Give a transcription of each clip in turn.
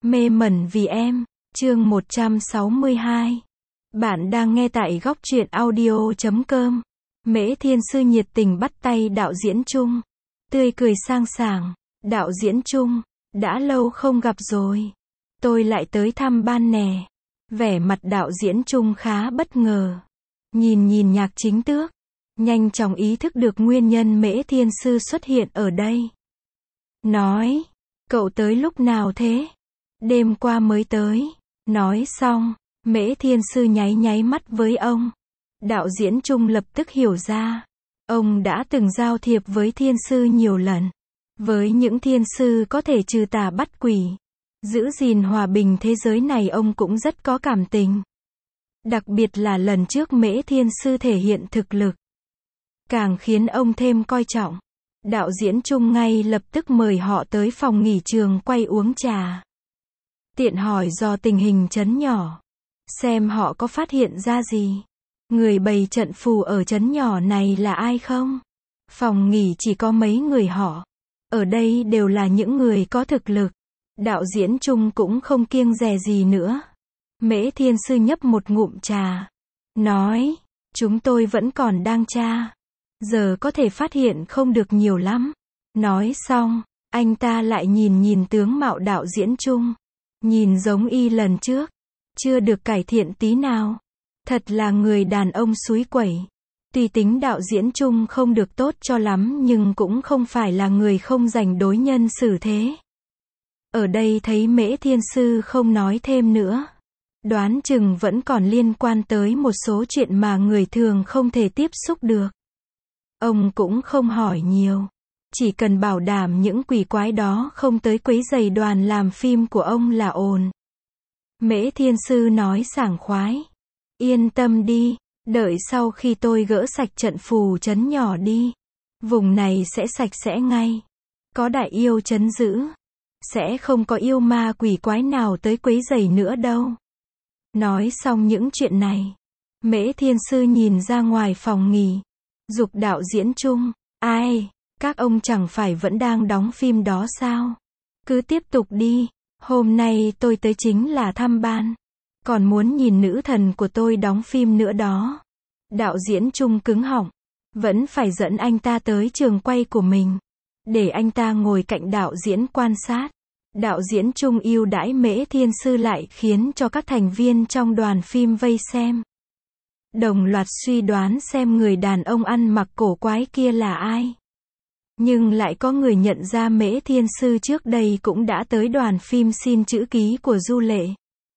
Mê mẩn vì em, chương 162. Bạn đang nghe tại góc truyện audio.com. Mễ Thiên Sư nhiệt tình bắt tay đạo diễn Trung. Tươi cười sang sảng. Đạo diễn Trung, đã lâu không gặp rồi. Tôi lại tới thăm ban nè. Vẻ mặt đạo diễn Trung khá bất ngờ. Nhìn Nhạc Chính Tước. Nhanh chóng ý thức được nguyên nhân Mễ Thiên Sư xuất hiện ở đây. Nói, cậu tới lúc nào thế? Đêm qua mới tới. Nói xong, Mễ Thiên Sư nháy mắt với ông. Đạo diễn Trung lập tức hiểu ra. Ông đã từng giao thiệp với Thiên Sư nhiều lần. Với những Thiên Sư có thể trừ tà bắt quỷ, giữ gìn hòa bình thế giới này ông cũng rất có cảm tình. Đặc biệt là lần trước Mễ Thiên Sư thể hiện thực lực, càng khiến ông thêm coi trọng. Đạo diễn Trung ngay lập tức mời họ tới phòng nghỉ trường quay uống trà. Tiện hỏi do tình hình trấn nhỏ, xem họ có phát hiện ra gì. Người bày trận phù ở trấn nhỏ này là ai không? Phòng nghỉ chỉ có mấy người họ. Ở đây đều là những người có thực lực. Đạo diễn Trung cũng không kiêng dè gì nữa. Mễ Thiên Sư nhấp một ngụm trà. Nói, chúng tôi vẫn còn đang tra. Giờ có thể phát hiện không được nhiều lắm. Nói xong, anh ta lại nhìn tướng mạo đạo diễn Trung. Nhìn giống y lần trước. Chưa được cải thiện tí nào. Thật là người đàn ông xúi quẩy. Tuy tính đạo diễn Trung không được tốt cho lắm nhưng cũng không phải là người không dành đối nhân xử thế. Ở đây thấy Mễ Thiên Sư không nói thêm nữa. Đoán chừng vẫn còn liên quan tới một số chuyện mà người thường không thể tiếp xúc được. Ông cũng không hỏi nhiều. Chỉ cần bảo đảm những quỷ quái đó không tới quấy rầy đoàn làm phim của ông là ổn. Mễ Thiên Sư nói sảng khoái. Yên tâm đi, đợi sau khi tôi gỡ sạch trận phù trấn nhỏ đi. Vùng này sẽ sạch sẽ ngay. Có đại yêu trấn giữ. Sẽ không có yêu ma quỷ quái nào tới quấy rầy nữa đâu. Nói xong những chuyện này, Mễ Thiên Sư nhìn ra ngoài phòng nghỉ. Giục đạo diễn Trung, ai, các ông chẳng phải vẫn đang đóng phim đó sao? Cứ tiếp tục đi, hôm nay tôi tới chính là thăm ban. Còn muốn nhìn nữ thần của tôi đóng phim nữa đó. Đạo diễn Trung cứng họng, vẫn phải dẫn anh ta tới trường quay của mình. Để anh ta ngồi cạnh đạo diễn quan sát. Đạo diễn Trung ưu đãi Mễ Thiên Sư lại khiến cho các thành viên trong đoàn phim vây xem. Đồng loạt suy đoán xem người đàn ông ăn mặc cổ quái kia là ai. Nhưng lại có người nhận ra Mễ Thiên Sư trước đây cũng đã tới đoàn phim xin chữ ký của Du Lệ.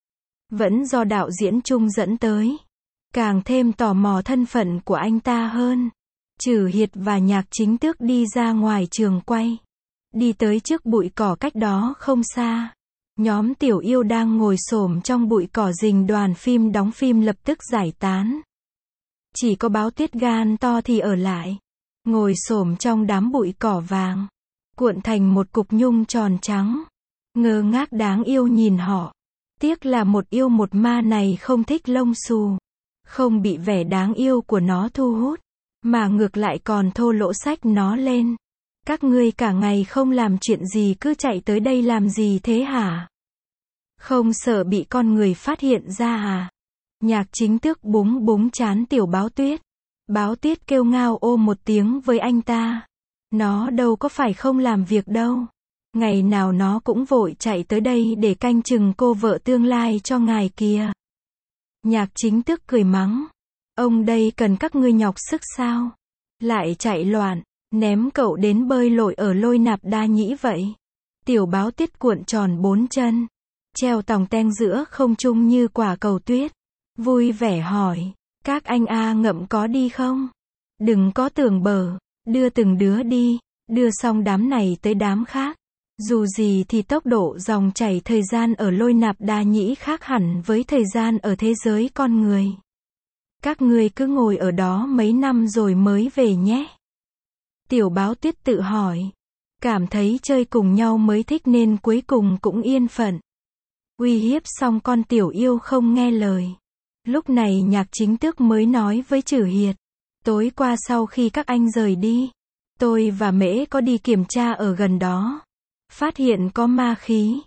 Vẫn do đạo diễn Trung dẫn tới. Càng thêm tò mò thân phận của anh ta hơn. Trừ Hiệt và Nhạc Chính Tước đi ra ngoài trường quay. Đi tới trước bụi cỏ cách đó không xa. Nhóm tiểu yêu đang ngồi xổm trong bụi cỏ rình đoàn phim đóng phim lập tức giải tán. Chỉ có Báo Tuyết gan to thì ở lại. Ngồi xổm trong đám bụi cỏ vàng. Cuộn thành một cục nhung tròn trắng. Ngơ ngác đáng yêu nhìn họ. Tiếc là một yêu một ma này không thích lông xù. Không bị vẻ đáng yêu của nó thu hút. Mà ngược lại còn thô lỗ xách nó lên. Các ngươi cả ngày không làm chuyện gì cứ chạy tới đây làm gì thế hả? Không sợ bị con người phát hiện ra à? Nhạc Chính Tước búng trán tiểu Báo Tuyết. Báo Tuyết kêu ngao ô một tiếng với anh ta. Nó đâu có phải không làm việc đâu. Ngày nào nó cũng vội chạy tới đây để canh chừng cô vợ tương lai cho ngài kìa. Nhạc Chính Tước cười mắng. Ông đây cần các ngươi nhọc sức sao? Lại chạy loạn, ném cậu đến bơi lội ở Lôi Nạp Đa Nhĩ vậy. Tiểu Báo Tuyết cuộn tròn bốn chân, treo tòng teng giữa không trung như quả cầu tuyết. Vui vẻ hỏi, các anh ngậm có đi không? Đừng có tưởng bở, đưa từng đứa đi, đưa xong đám này tới đám khác. Dù gì thì tốc độ dòng chảy thời gian ở Lôi Nạp Đa Nhĩ khác hẳn với thời gian ở thế giới con người. Các ngươi cứ ngồi ở đó mấy năm rồi mới về nhé. Tiểu Báo Tuyết tự hỏi. Cảm thấy chơi cùng nhau mới thích nên cuối cùng cũng yên phận. Uy hiếp xong con tiểu yêu không nghe lời. Lúc này Nhạc Chính Tước mới nói với Trừ Hiệt. Tối qua sau khi các anh rời đi, tôi và Mễ có đi kiểm tra ở gần đó. Phát hiện có ma khí.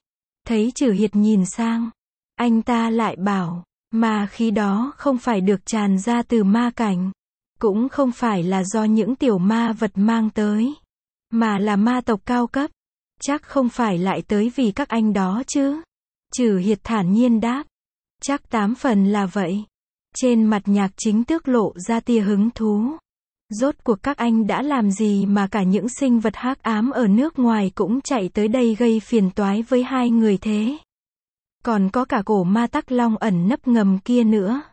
Thấy Trử Hiệt nhìn sang, anh ta lại bảo, ma khí đó không phải được tràn ra từ ma cảnh, cũng không phải là do những tiểu ma vật mang tới, mà là ma tộc cao cấp. Chắc không phải lại tới vì các anh đó chứ? Trử Hiệt thản nhiên đáp. Chắc 8 phần là vậy. Trên mặt Nhạc Chính Tước lộ ra tia hứng thú. Rốt cuộc các anh đã làm gì mà cả những sinh vật hắc ám ở nước ngoài cũng chạy tới đây gây phiền toái với hai người thế? Còn có cả cổ ma Tắc Long ẩn nấp ngầm kia nữa.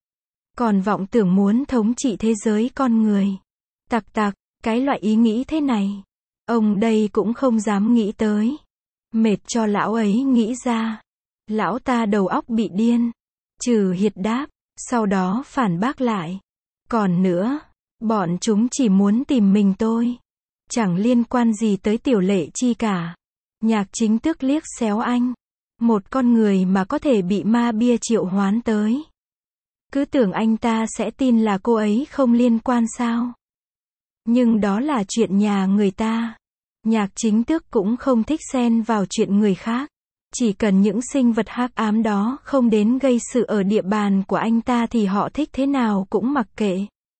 Còn vọng tưởng muốn thống trị thế giới con người. Tặc tặc, cái loại ý nghĩ thế này, ông đây cũng không dám nghĩ tới. Mệt cho lão ấy nghĩ ra. Lão ta đầu óc bị điên. Trử Hiệt đáp, sau đó phản bác lại. Còn nữa, bọn chúng chỉ muốn tìm mình tôi. Chẳng liên quan gì tới Tiểu Lệ Chi cả. Nhạc Chính Tước liếc xéo anh. Một con người mà có thể bị ma bia triệu hoán tới. Cứ tưởng anh ta sẽ tin là cô ấy không liên quan sao? Nhưng đó là chuyện nhà người ta. Nhạc Chính Tước cũng không thích xen vào chuyện người khác. Chỉ cần những sinh vật hắc ám đó không đến gây sự ở địa bàn của anh ta thì họ thích thế nào cũng mặc kệ.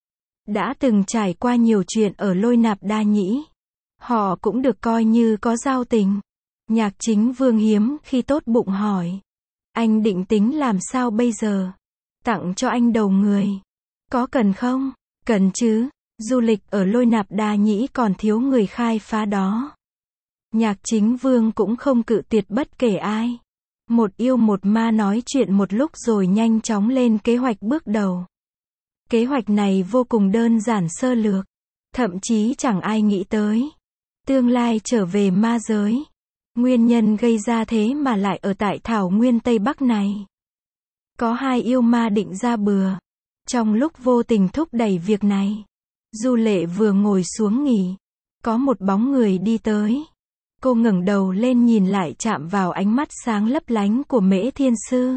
Đã từng trải qua nhiều chuyện ở Lôi Nạp Đa Nhĩ. Họ cũng được coi như có giao tình. Nhạc Chính Vương hiếm khi tốt bụng hỏi. Anh định tính làm sao bây giờ? Tặng cho anh đầu người. Có cần không? Cần chứ. Du lịch ở Lôi Nạp Đa Nhĩ còn thiếu người khai phá đó. Nhạc Chính Vương cũng không cự tuyệt bất kể ai. Một yêu một ma nói chuyện một lúc rồi nhanh chóng lên kế hoạch bước đầu. Kế hoạch này vô cùng đơn giản sơ lược. Thậm chí chẳng ai nghĩ tới. Tương lai trở về ma giới. Nguyên nhân gây ra thế mà lại ở tại thảo nguyên Tây Bắc này. Có hai yêu ma định ra bừa. Trong lúc vô tình thúc đẩy việc này, Du Lệ vừa ngồi xuống nghỉ. Có một bóng người đi tới. Cô ngẩng đầu lên nhìn lại chạm vào ánh mắt sáng lấp lánh của Mễ Thiên Sư.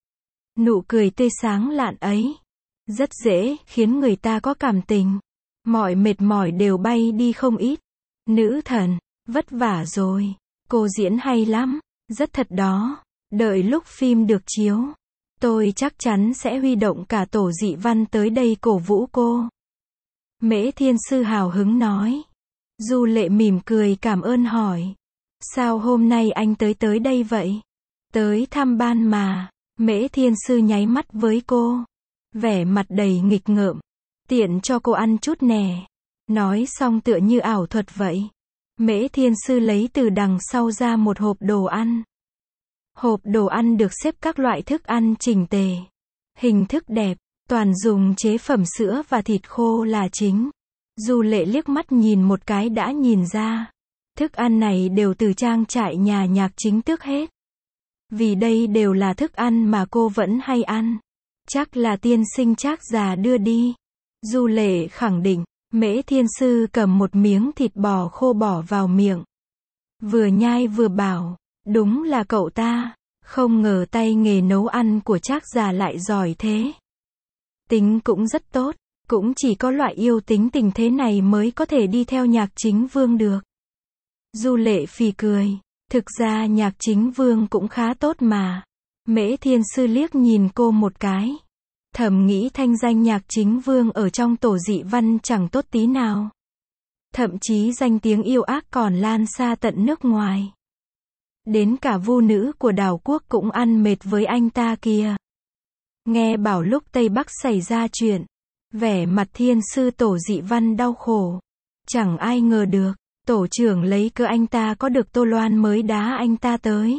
Nụ cười tươi sáng lạn ấy. Rất dễ khiến người ta có cảm tình. Mọi mệt mỏi đều bay đi không ít. Nữ thần, vất vả rồi. Cô diễn hay lắm. Rất thật đó. Đợi lúc phim được chiếu, tôi chắc chắn sẽ huy động cả tổ dị văn tới đây cổ vũ cô. Mễ Thiên Sư hào hứng nói. Du Lệ mỉm cười cảm ơn hỏi. Sao hôm nay anh tới đây vậy? Tới thăm ban mà. Mễ Thiên Sư nháy mắt với cô. Vẻ mặt đầy nghịch ngợm. Tiện cho cô ăn chút nè. Nói xong tựa như ảo thuật vậy. Mễ Thiên Sư lấy từ đằng sau ra một hộp đồ ăn. Hộp đồ ăn được xếp các loại thức ăn chỉnh tề. Hình thức đẹp, toàn dùng chế phẩm sữa và thịt khô là chính. Du Lệ liếc mắt nhìn một cái đã nhìn ra. Thức ăn này đều từ trang trại nhà Nhạc Chính Tước hết. Vì đây đều là thức ăn mà cô vẫn hay ăn. Chắc là tiên sinh Trác già đưa đi. Du Lệ khẳng định. Mễ Thiên Sư cầm một miếng thịt bò khô bỏ vào miệng. Vừa nhai vừa bảo. Đúng là cậu ta. Không ngờ tay nghề nấu ăn của Trác già lại giỏi thế. Tính cũng rất tốt. Cũng chỉ có loại yêu tính tình thế này mới có thể đi theo Nhạc Chính Vương được. Du Lệ phì cười. Thực ra Nhạc Chính Vương cũng khá tốt mà. Mễ Thiên Sư liếc nhìn cô một cái. Thầm nghĩ thanh danh Nhạc Chính Vương ở trong tổ dị văn chẳng tốt tí nào. Thậm chí danh tiếng yêu ác còn lan xa tận nước ngoài. Đến cả vu nữ của đảo quốc cũng ăn mệt với anh ta kìa. Nghe bảo lúc Tây Bắc xảy ra chuyện, vẻ mặt Thiên Sư tổ dị văn đau khổ. Chẳng ai ngờ được, tổ trưởng lấy cớ anh ta có được Tô Loan mới đá anh ta tới.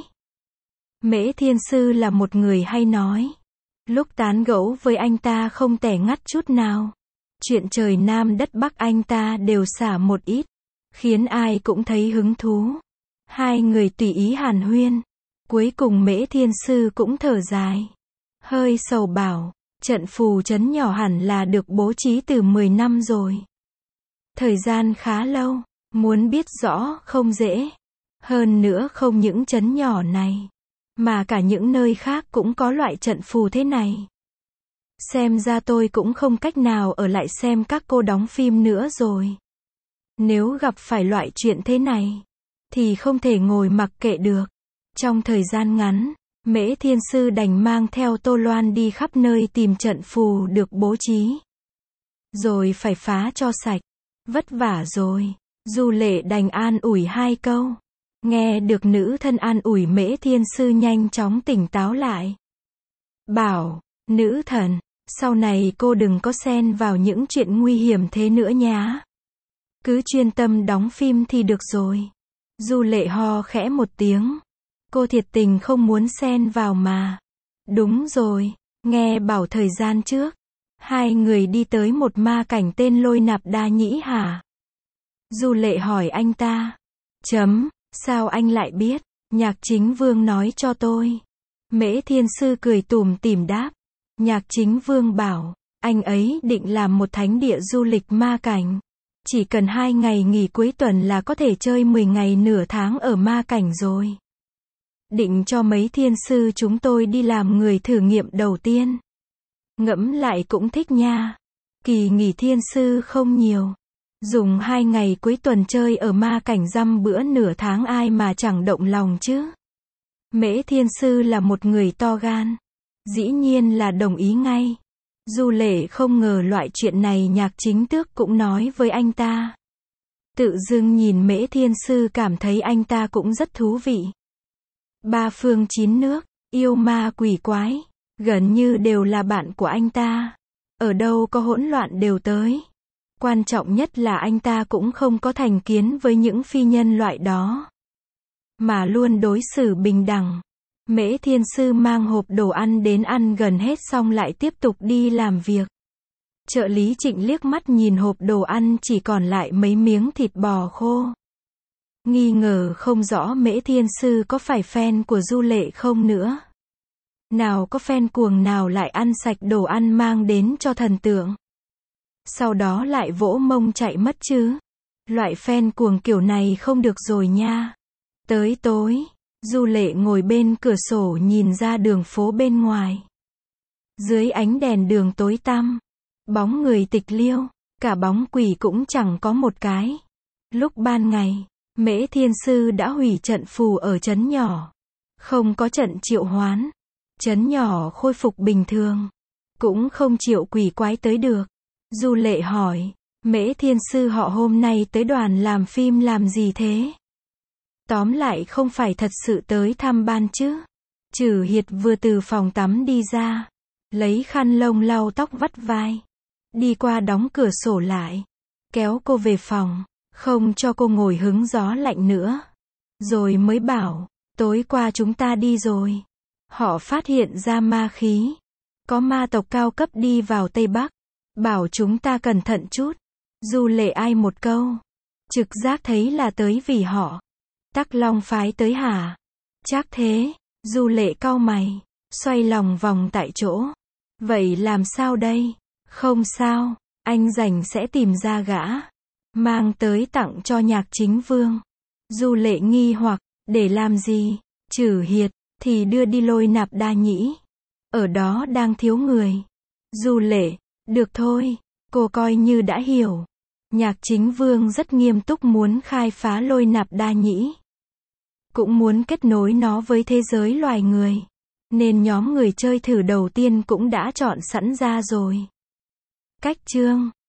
Mễ Thiên Sư là một người hay nói. Lúc tán gẫu với anh ta không tẻ ngắt chút nào. Chuyện trời Nam đất Bắc anh ta đều xả một ít, khiến ai cũng thấy hứng thú. Hai người tùy ý hàn huyên. Cuối cùng Mễ Thiên Sư cũng thở dài. Hơi sầu bảo, trận phù trấn nhỏ hẳn là được bố trí từ 10 năm rồi. Thời gian khá lâu, muốn biết rõ không dễ. Hơn nữa không những trấn nhỏ này, mà cả những nơi khác cũng có loại trận phù thế này. Xem ra tôi cũng không cách nào ở lại xem các cô đóng phim nữa rồi. Nếu gặp phải loại chuyện thế này, thì không thể ngồi mặc kệ được. Trong thời gian ngắn, Mễ Thiên Sư đành mang theo Tô Loan đi khắp nơi tìm trận phù được bố trí. Rồi phải phá cho sạch. Vất vả rồi. Du Lệ đành an ủi 2 câu. Nghe được nữ thân an ủi, Mễ Thiên Sư nhanh chóng tỉnh táo lại. Bảo, nữ thần, sau này cô đừng có xen vào những chuyện nguy hiểm thế nữa nhá. Cứ chuyên tâm đóng phim thì được rồi. Du Lệ ho khẽ một tiếng. Cô thiệt tình không muốn xen vào mà. Đúng rồi, nghe bảo thời gian trước, 2 người đi tới một ma cảnh tên Lôi Nạp Đa Nhĩ hả? Du Lệ hỏi anh ta. Sao anh lại biết? Nhạc Chính Vương nói cho tôi. Mễ Thiên Sư cười tủm tỉm đáp. Nhạc Chính Vương bảo, anh ấy định làm một thánh địa du lịch ma cảnh. Chỉ cần 2 ngày nghỉ cuối tuần là có thể chơi 10 ngày nửa tháng ở ma cảnh rồi. Định cho mấy thiên sư chúng tôi đi làm người thử nghiệm đầu tiên. Ngẫm lại cũng thích nha. Kỳ nghỉ thiên sư không nhiều. Dùng 2 ngày cuối tuần chơi ở ma cảnh dăm bữa nửa tháng ai mà chẳng động lòng chứ. Mễ Thiên Sư là một người to gan. Dĩ nhiên là đồng ý ngay. Du Lệ không ngờ loại chuyện này Nhạc Chính Tước cũng nói với anh ta. Tự dưng nhìn Mễ Thiên Sư cảm thấy anh ta cũng rất thú vị. 3 phương 9 nước, yêu ma quỷ quái, gần như đều là bạn của anh ta. Ở đâu có hỗn loạn đều tới. Quan trọng nhất là anh ta cũng không có thành kiến với những phi nhân loại đó, mà luôn đối xử bình đẳng. Mễ Thiên Sư mang hộp đồ ăn đến ăn gần hết xong lại tiếp tục đi làm việc. Trợ lý Trịnh liếc mắt nhìn hộp đồ ăn chỉ còn lại mấy miếng thịt bò khô. Nghi ngờ không rõ Mễ Thiên Sư có phải fan của Du Lệ không nữa. Nào có fan cuồng nào lại ăn sạch đồ ăn mang đến cho thần tượng. Sau đó lại vỗ mông chạy mất chứ. Loại fan cuồng kiểu này không được rồi nha. Tới tối, Du Lệ ngồi bên cửa sổ nhìn ra đường phố bên ngoài. Dưới ánh đèn đường tối tăm, bóng người tịch liêu, cả bóng quỷ cũng chẳng có một cái. Lúc ban ngày, Mễ Thiên Sư đã hủy trận phù ở trấn nhỏ. Không có trận triệu hoán. Trấn nhỏ khôi phục bình thường. Cũng không triệu quỷ quái tới được. Du Lệ hỏi, Mễ Thiên Sư họ hôm nay tới đoàn làm phim làm gì thế? Tóm lại không phải thật sự tới thăm ban chứ? Trừ Hiệt vừa từ phòng tắm đi ra, lấy khăn lông lau tóc vắt vai, đi qua đóng cửa sổ lại, kéo cô về phòng, không cho cô ngồi hứng gió lạnh nữa. Rồi mới bảo, tối qua chúng ta đi rồi. Họ phát hiện ra ma khí. Có ma tộc cao cấp đi vào Tây Bắc. Bảo chúng ta cẩn thận chút. Du Lệ ai một câu. Trực giác thấy là tới vì họ. Tắc Long phái tới hả? Chắc thế. Du Lệ cau mày, xoay lòng vòng tại chỗ. Vậy làm sao đây? Không sao, anh rảnh sẽ tìm ra gã. Mang tới tặng cho Nhạc Chính Vương. Du Lệ nghi hoặc, để làm gì? Trừ Hiệt, thì đưa đi Lôi Nạp Đa Nhĩ. Ở đó đang thiếu người. Du Lệ, được thôi, cô coi như đã hiểu. Nhạc Chính Vương rất nghiêm túc muốn khai phá Lôi Nạp Đa Nhĩ. Cũng muốn kết nối nó với thế giới loài người. Nên nhóm người chơi thử đầu tiên cũng đã chọn sẵn ra rồi. Cách chương